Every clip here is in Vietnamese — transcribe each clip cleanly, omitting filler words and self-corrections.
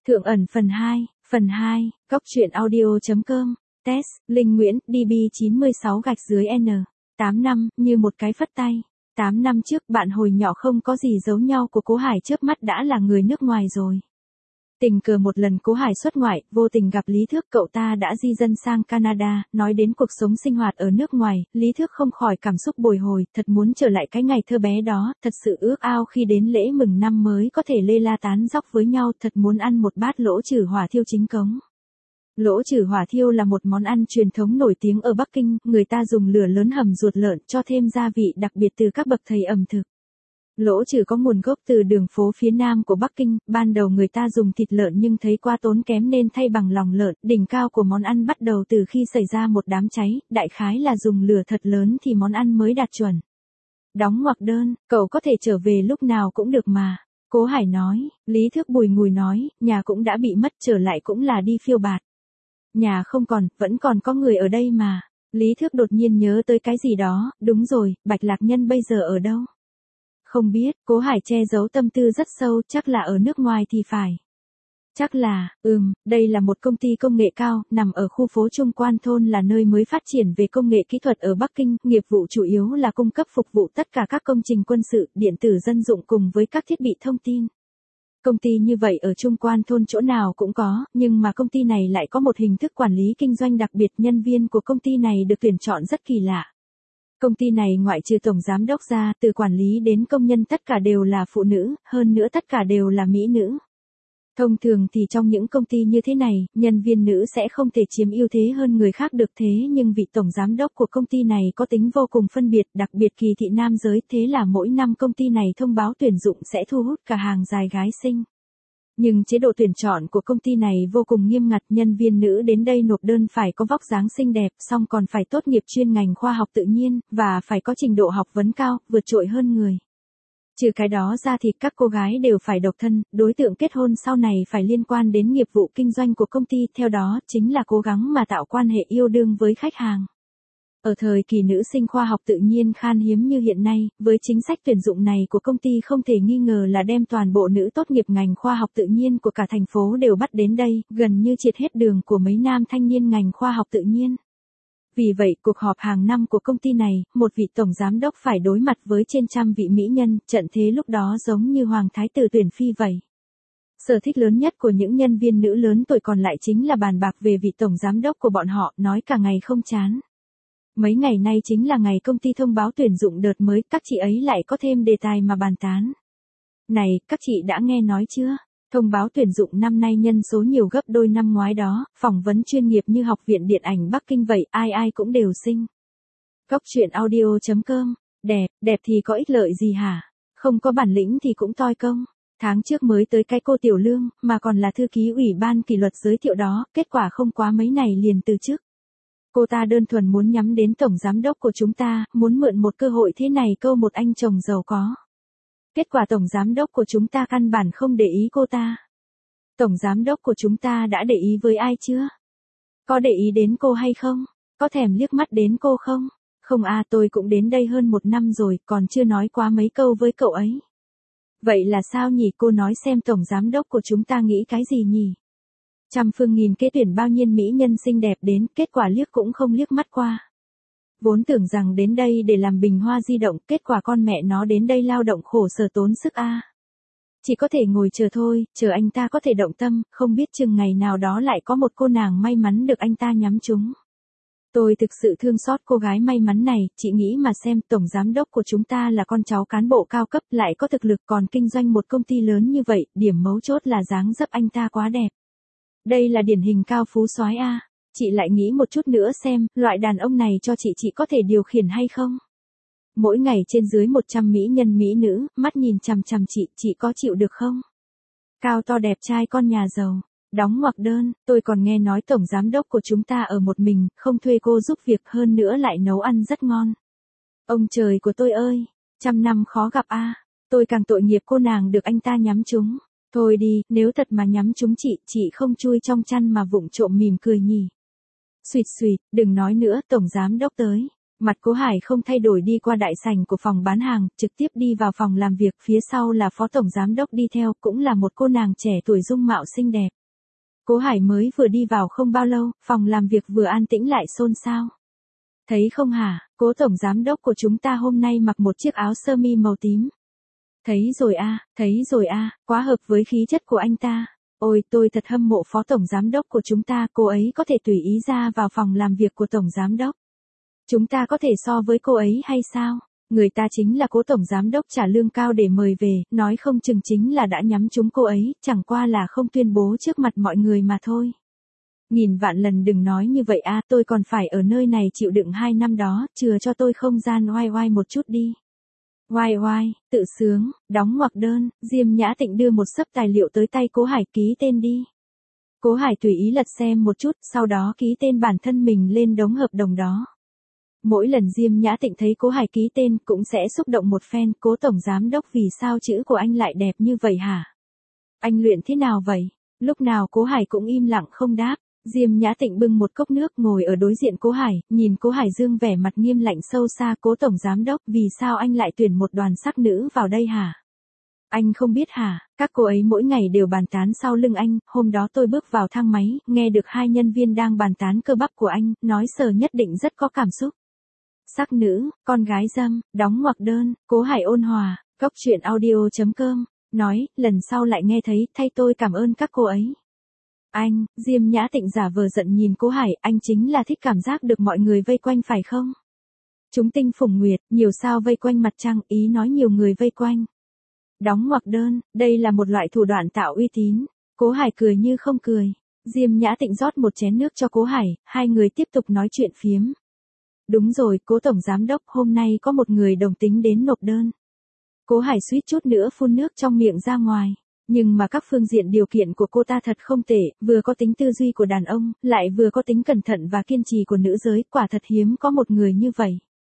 Thượng ẩn phần 2, Cóc truyện audio.com, test, Linh Nguyễn, DB96-N, 8 năm, như một cái phất tay. 8 năm trước bạn hồi nhỏ không có gì giấu nhau của Cố Hải chớp mắt đã là người nước ngoài rồi. Tình cờ một lần Cố Hải xuất ngoại, vô tình gặp Lý Thước, cậu ta đã di dân sang Canada, nói đến cuộc sống sinh hoạt ở nước ngoài, Lý Thước không khỏi cảm xúc bồi hồi, thật muốn trở lại cái ngày thơ bé đó, thật sự ước ao khi đến lễ mừng năm mới có thể lê la tán dóc với nhau, thật muốn ăn một bát lỗ chử hỏa thiêu chính cống. Lỗ chử hỏa thiêu là một món ăn truyền thống nổi tiếng ở Bắc Kinh, người ta dùng lửa lớn hầm ruột lợn cho thêm gia vị đặc biệt từ các bậc thầy ẩm thực. Lỗ chử có nguồn gốc từ đường phố phía nam của Bắc Kinh, ban đầu người ta dùng thịt lợn nhưng thấy quá tốn kém nên thay bằng lòng lợn, đỉnh cao của món ăn bắt đầu từ khi xảy ra một đám cháy, đại khái là dùng lửa thật lớn thì món ăn mới đạt chuẩn. Đóng ngoặc đơn, cậu có thể trở về lúc nào cũng được mà. Cố Hải nói, Lý Thước bùi ngùi nói, nhà cũng đã bị mất, trở lại cũng là đi phiêu bạt. Nhà không còn, vẫn còn có người ở đây mà. Lý Thước đột nhiên nhớ tới cái gì đó, đúng rồi, Bạch Lạc Nhân bây giờ ở đâu? Không biết, Cố Hải che giấu tâm tư rất sâu, chắc là ở nước ngoài thì phải. Chắc là, đây là một công ty công nghệ cao, nằm ở khu phố Trung Quan Thôn, là nơi mới phát triển về công nghệ kỹ thuật ở Bắc Kinh, nghiệp vụ chủ yếu là cung cấp phục vụ tất cả các công trình quân sự, điện tử dân dụng cùng với các thiết bị thông tin. Công ty như vậy ở Trung Quan Thôn chỗ nào cũng có, nhưng mà công ty này lại có một hình thức quản lý kinh doanh đặc biệt, nhân viên của công ty này được tuyển chọn rất kỳ lạ. Công ty này ngoại trừ tổng giám đốc ra, từ quản lý đến công nhân tất cả đều là phụ nữ, hơn nữa tất cả đều là mỹ nữ. Thông thường thì trong những công ty như thế này, nhân viên nữ sẽ không thể chiếm ưu thế hơn người khác được, thế nhưng vị tổng giám đốc của công ty này có tính vô cùng phân biệt, đặc biệt kỳ thị nam giới, thế là mỗi năm công ty này thông báo tuyển dụng sẽ thu hút cả hàng dài gái xinh. Nhưng chế độ tuyển chọn của công ty này vô cùng nghiêm ngặt, nhân viên nữ đến đây nộp đơn phải có vóc dáng xinh đẹp, xong còn phải tốt nghiệp chuyên ngành khoa học tự nhiên, và phải có trình độ học vấn cao, vượt trội hơn người. Trừ cái đó ra thì các cô gái đều phải độc thân, đối tượng kết hôn sau này phải liên quan đến nghiệp vụ kinh doanh của công ty, theo đó chính là cố gắng mà tạo quan hệ yêu đương với khách hàng. Ở thời kỳ nữ sinh khoa học tự nhiên khan hiếm như hiện nay, với chính sách tuyển dụng này của công ty không thể nghi ngờ là đem toàn bộ nữ tốt nghiệp ngành khoa học tự nhiên của cả thành phố đều bắt đến đây, gần như triệt hết đường của mấy nam thanh niên ngành khoa học tự nhiên. Vì vậy, cuộc họp hàng năm của công ty này, một vị tổng giám đốc phải đối mặt với trên trăm vị mỹ nhân, trận thế lúc đó giống như hoàng thái tử tuyển phi vậy. Sở thích lớn nhất của những nhân viên nữ lớn tuổi còn lại chính là bàn bạc về vị tổng giám đốc của bọn họ, nói cả ngày không chán. Mấy ngày nay chính là ngày công ty thông báo tuyển dụng đợt mới, các chị ấy lại có thêm đề tài mà bàn tán. Này, các chị đã nghe nói chưa? Thông báo tuyển dụng năm nay nhân số nhiều gấp đôi năm ngoái đó, phỏng vấn chuyên nghiệp như Học viện Điện ảnh Bắc Kinh vậy, ai ai cũng đều xinh. Cóc truyện audio.com, đẹp thì có ích lợi gì hả? Không có bản lĩnh thì cũng toi công. Tháng trước mới tới cái cô Tiểu Lương, mà còn là thư ký ủy ban kỷ luật giới thiệu đó, kết quả không quá mấy ngày liền từ chức. Cô ta đơn thuần muốn nhắm đến tổng giám đốc của chúng ta, muốn mượn một cơ hội thế này câu một anh chồng giàu có. Kết quả tổng giám đốc của chúng ta căn bản không để ý cô ta. Tổng giám đốc của chúng ta đã để ý với ai chưa? Có để ý đến cô hay không? Có thèm liếc mắt đến cô không? Không à, tôi cũng đến đây hơn 1 năm rồi, còn chưa nói quá mấy câu với cậu ấy. Vậy là sao nhỉ? Cô nói xem tổng giám đốc của chúng ta nghĩ cái gì nhỉ? Trăm phương nghìn kế tuyển bao nhiêu mỹ nhân xinh đẹp đến, kết quả liếc cũng không liếc mắt qua. Vốn tưởng rằng đến đây để làm bình hoa di động, kết quả con mẹ nó đến đây lao động khổ sở tốn sức a. Chỉ có thể ngồi chờ thôi, chờ anh ta có thể động tâm, không biết chừng ngày nào đó lại có một cô nàng may mắn được anh ta nhắm trúng. Tôi thực sự thương xót cô gái may mắn này, chị nghĩ mà xem, tổng giám đốc của chúng ta là con cháu cán bộ cao cấp, lại có thực lực còn kinh doanh một công ty lớn như vậy, điểm mấu chốt là dáng dấp anh ta quá đẹp. Đây là điển hình cao phú soái a. Chị lại nghĩ một chút nữa xem, loại đàn ông này cho chị có thể điều khiển hay không? Mỗi ngày trên dưới 100 mỹ nhân mỹ nữ, mắt nhìn chằm chằm chị có chịu được không? Cao to đẹp trai con nhà giàu, đóng ngoặc đơn, tôi còn nghe nói tổng giám đốc của chúng ta ở một mình, không thuê cô giúp việc, hơn nữa lại nấu ăn rất ngon. Ông trời của tôi ơi, 100 năm khó gặp a. Tôi càng tội nghiệp cô nàng được anh ta nhắm trúng. Thôi đi, nếu thật mà nhắm trúng chị không chui trong chăn mà vụng trộm mỉm cười nhỉ. Xuyệt, đừng nói nữa, tổng giám đốc tới. Mặt Cố Hải không thay đổi đi qua đại sảnh của phòng bán hàng, trực tiếp đi vào phòng làm việc, phía sau là phó tổng giám đốc đi theo, cũng là một cô nàng trẻ tuổi dung mạo xinh đẹp. Cố Hải mới vừa đi vào không bao lâu, phòng làm việc vừa an tĩnh lại xôn xao. Thấy không hả, Cố tổng giám đốc của chúng ta hôm nay mặc một chiếc áo sơ mi màu tím. Thấy rồi a, quá hợp với khí chất của anh ta. Ôi, tôi thật hâm mộ phó tổng giám đốc của chúng ta, cô ấy có thể tùy ý ra vào phòng làm việc của tổng giám đốc. Chúng ta có thể so với cô ấy hay sao? Người ta chính là Cố tổng giám đốc trả lương cao để mời về, nói không chừng chính là đã nhắm trúng cô ấy, chẳng qua là không tuyên bố trước mặt mọi người mà thôi. Nghìn vạn lần đừng nói như vậy a, tôi còn phải ở nơi này chịu đựng 2 năm đó, chừa cho tôi không gian oai oai một chút đi. Oai oai, tự sướng, đóng ngoặc đơn, Diêm Nhã Tịnh đưa một xấp tài liệu tới tay Cố Hải, ký tên đi. Cố Hải tùy ý lật xem một chút, sau đó ký tên bản thân mình lên đống hợp đồng đó. Mỗi lần Diêm Nhã Tịnh thấy Cố Hải ký tên cũng sẽ xúc động một phen, Cố tổng giám đốc vì sao chữ của anh lại đẹp như vậy hả? Anh luyện thế nào vậy? Lúc nào Cố Hải cũng im lặng không đáp. Diêm Nhã Tịnh bưng một cốc nước ngồi ở đối diện Cố Hải, nhìn Cố Hải dương vẻ mặt nghiêm lạnh sâu xa. Cố tổng giám đốc, vì sao anh lại tuyển một đoàn sắc nữ vào đây hả? Anh không biết hả, các cô ấy mỗi ngày đều bàn tán sau lưng anh, hôm đó tôi bước vào thang máy, nghe được 2 nhân viên đang bàn tán cơ bắp của anh, nói sờ nhất định rất có cảm xúc. Sắc nữ, con gái dâm, đóng ngoặc đơn, Cố Hải ôn hòa, Cốc Truyện Audio.com, nói, lần sau lại nghe thấy, thay tôi cảm ơn các cô ấy. Anh, Diêm Nhã Tịnh giả vờ giận nhìn Cố Hải, anh chính là thích cảm giác được mọi người vây quanh phải không? Chúng tinh phùng nguyệt, nhiều sao vây quanh mặt trăng, ý nói nhiều người vây quanh. Đóng ngoặc đơn, đây là một loại thủ đoạn tạo uy tín. Cố Hải cười như không cười. Diêm Nhã Tịnh rót một chén nước cho Cố Hải, hai người tiếp tục nói chuyện phiếm. Đúng rồi, Cố tổng giám đốc, hôm nay có một người đồng tính đến nộp đơn. Cố Hải suýt chút nữa phun nước trong miệng ra ngoài. Nhưng mà các phương diện điều kiện của cô ta thật không tệ, vừa có tính tư duy của đàn ông, lại vừa có tính cẩn thận và kiên trì của nữ giới, quả thật hiếm có một người như vậy.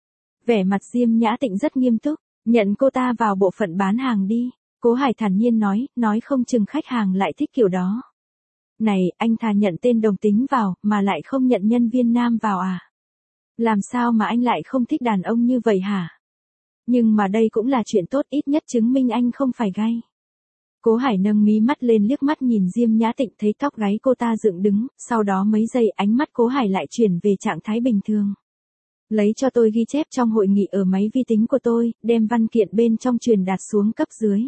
Vẻ mặt Diêm Nhã Tịnh rất nghiêm túc, nhận cô ta vào bộ phận bán hàng đi. Cố Hải thản nhiên nói không chừng khách hàng lại thích kiểu đó. Này, anh thà nhận tên đồng tính vào, mà lại không nhận nhân viên nam vào à? Làm sao mà anh lại không thích đàn ông như vậy hả? Nhưng mà đây cũng là chuyện tốt, ít nhất chứng minh anh không phải gay. Cố Hải nâng mí mắt lên liếc mắt nhìn Diêm Nhã Tịnh, thấy tóc gáy cô ta dựng đứng, sau đó mấy giây ánh mắt Cố Hải lại chuyển về trạng thái bình thường. Lấy cho tôi ghi chép trong hội nghị ở máy vi tính của tôi, đem văn kiện bên trong truyền đạt xuống cấp dưới.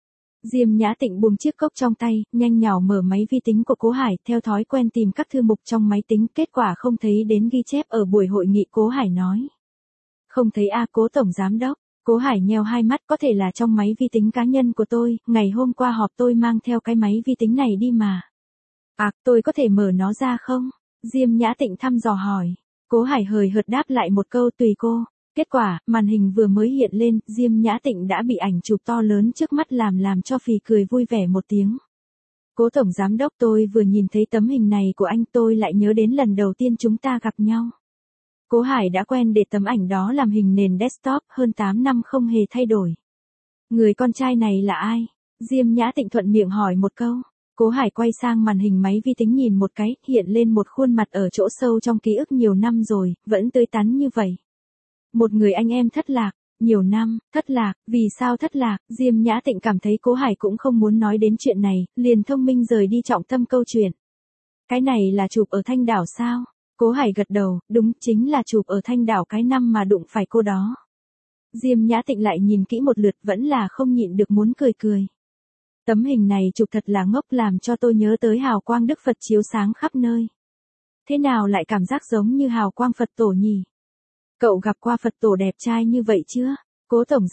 Diêm Nhã Tịnh buông chiếc cốc trong tay, nhanh nhào mở máy vi tính của Cố Hải, theo thói quen tìm các thư mục trong máy tính, kết quả không thấy đến ghi chép ở buổi hội nghị. Cố Hải nói. Không thấy a, Cố tổng giám đốc. Cố Hải nheo hai mắt, có thể là trong máy vi tính cá nhân của tôi, ngày hôm qua họp tôi mang theo cái máy vi tính này đi mà. À, tôi có thể mở nó ra không? Diêm Nhã Tịnh thăm dò hỏi. Cố Hải hời hợt đáp lại một câu tùy cô. Kết quả, màn hình vừa mới hiện lên, Diêm Nhã Tịnh đã bị ảnh chụp to lớn trước mắt làm cho phì cười vui vẻ một tiếng. Cố tổng giám đốc, tôi vừa nhìn thấy tấm hình này của anh tôi lại nhớ đến lần đầu tiên chúng ta gặp nhau. Cố Hải đã quen để tấm ảnh đó làm hình nền desktop, hơn 8 năm không hề thay đổi. Người con trai này là ai? Diêm Nhã Tịnh thuận miệng hỏi một câu. Cố Hải quay sang màn hình máy vi tính nhìn một cái, hiện lên một khuôn mặt ở chỗ sâu trong ký ức nhiều năm rồi, vẫn tươi tắn như vậy. Một người anh em thất lạc, nhiều năm, thất lạc, vì sao thất lạc? Diêm Nhã Tịnh cảm thấy Cố Hải cũng không muốn nói đến chuyện này, liền thông minh rời đi trọng tâm câu chuyện. Cái này là chụp ở Thanh Đảo sao? Cố Hải gật đầu, đúng, chính là chụp ở Thanh Đảo cái năm mà đụng phải cô đó. Diêm Nhã Tịnh lại nhìn kỹ một lượt, vẫn là không nhịn được muốn cười. Tấm hình này chụp thật là ngốc, làm cho tôi nhớ tới hào quang Đức Phật chiếu sáng khắp nơi. Thế nào lại cảm giác giống như hào quang Phật tổ nhỉ? Cậu gặp qua Phật tổ đẹp trai như vậy chưa? Cố tổng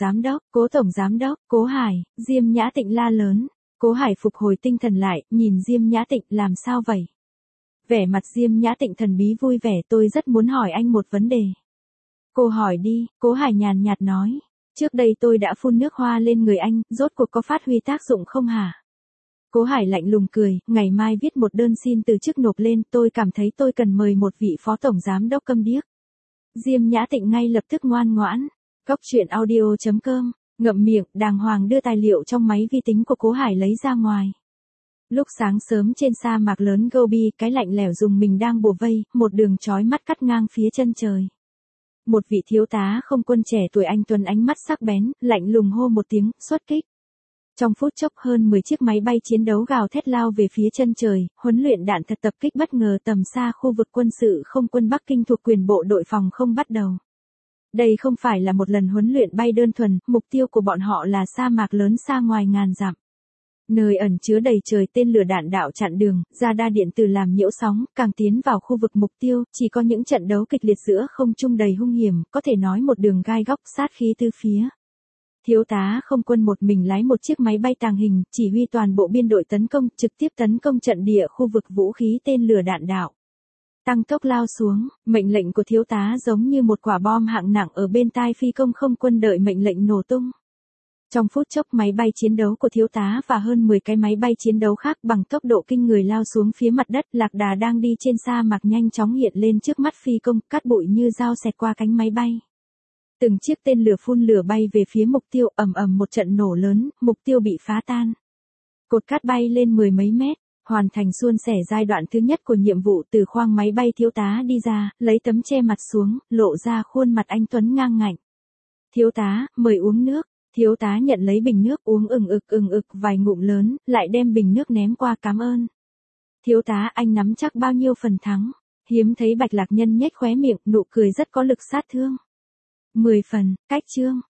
giám đốc, Cố Hải, Diêm Nhã Tịnh la lớn. Cố Hải phục hồi tinh thần lại, nhìn Diêm Nhã Tịnh, làm sao vậy? Vẻ mặt Diêm Nhã Tịnh thần bí vui vẻ, tôi rất muốn hỏi anh một vấn đề. Cô hỏi đi, Cố Hải nhàn nhạt nói. Trước đây tôi đã phun nước hoa lên người anh, rốt cuộc có phát huy tác dụng không hả? Cố Hải lạnh lùng cười, ngày mai viết một đơn xin từ chức nộp lên, tôi cảm thấy tôi cần mời một vị phó tổng giám đốc câm điếc. Diêm Nhã Tịnh ngay lập tức ngoan ngoãn. Cốc Truyện Audio.com, ngậm miệng, đàng hoàng đưa tài liệu trong máy vi tính của Cố Hải lấy ra ngoài. Lúc sáng sớm trên sa mạc lớn Gobi, cái lạnh lẽo dùng mình đang bủa vây, một đường chói mắt cắt ngang phía chân trời. Một vị thiếu tá không quân trẻ tuổi anh tuấn ánh mắt sắc bén, lạnh lùng hô một tiếng, xuất kích. Trong phút chốc hơn 10 chiếc máy bay chiến đấu gào thét lao về phía chân trời, huấn luyện đạn thật tập kích bất ngờ tầm xa khu vực quân sự không quân Bắc Kinh thuộc quyền bộ đội phòng không bắt đầu. Đây không phải là một lần huấn luyện bay đơn thuần, mục tiêu của bọn họ là sa mạc lớn xa ngoài ngàn dặm. Nơi ẩn chứa đầy trời tên lửa đạn đạo chặn đường, radar điện tử làm nhiễu sóng, càng tiến vào khu vực mục tiêu, chỉ có những trận đấu kịch liệt giữa không trung đầy hung hiểm, có thể nói một đường gai góc sát khí từ phía. Thiếu tá không quân một mình lái một chiếc máy bay tàng hình, chỉ huy toàn bộ biên đội tấn công, trực tiếp tấn công trận địa khu vực vũ khí tên lửa đạn đạo. Tăng tốc lao xuống, mệnh lệnh của thiếu tá giống như một quả bom hạng nặng ở bên tai phi công không quân đợi mệnh lệnh nổ tung. Trong phút chốc máy bay chiến đấu của thiếu tá và hơn 10 cái máy bay chiến đấu khác bằng tốc độ kinh người lao xuống phía mặt đất. Lạc Đà đang đi trên sa mạc nhanh chóng hiện lên trước mắt phi công, cát bụi như dao xẹt qua cánh máy bay. Từng chiếc tên lửa phun lửa bay về phía mục tiêu, ầm ầm một trận nổ lớn, mục tiêu bị phá tan. Cột cát bay lên 10 mấy mét, hoàn thành suôn sẻ giai đoạn thứ nhất của nhiệm vụ. Từ khoang máy bay thiếu tá đi ra, lấy tấm che mặt xuống, lộ ra khuôn mặt anh tuấn ngang ngạnh. Thiếu tá, mời uống nước. Thiếu tá nhận lấy bình nước uống ừng ực vài ngụm lớn, lại đem bình nước ném qua cảm ơn. Thiếu tá, anh nắm chắc bao nhiêu phần thắng? Hiếm thấy Bạch Lạc Nhân nhếch khóe miệng, nụ cười rất có lực sát thương. 10 phần, cách chương.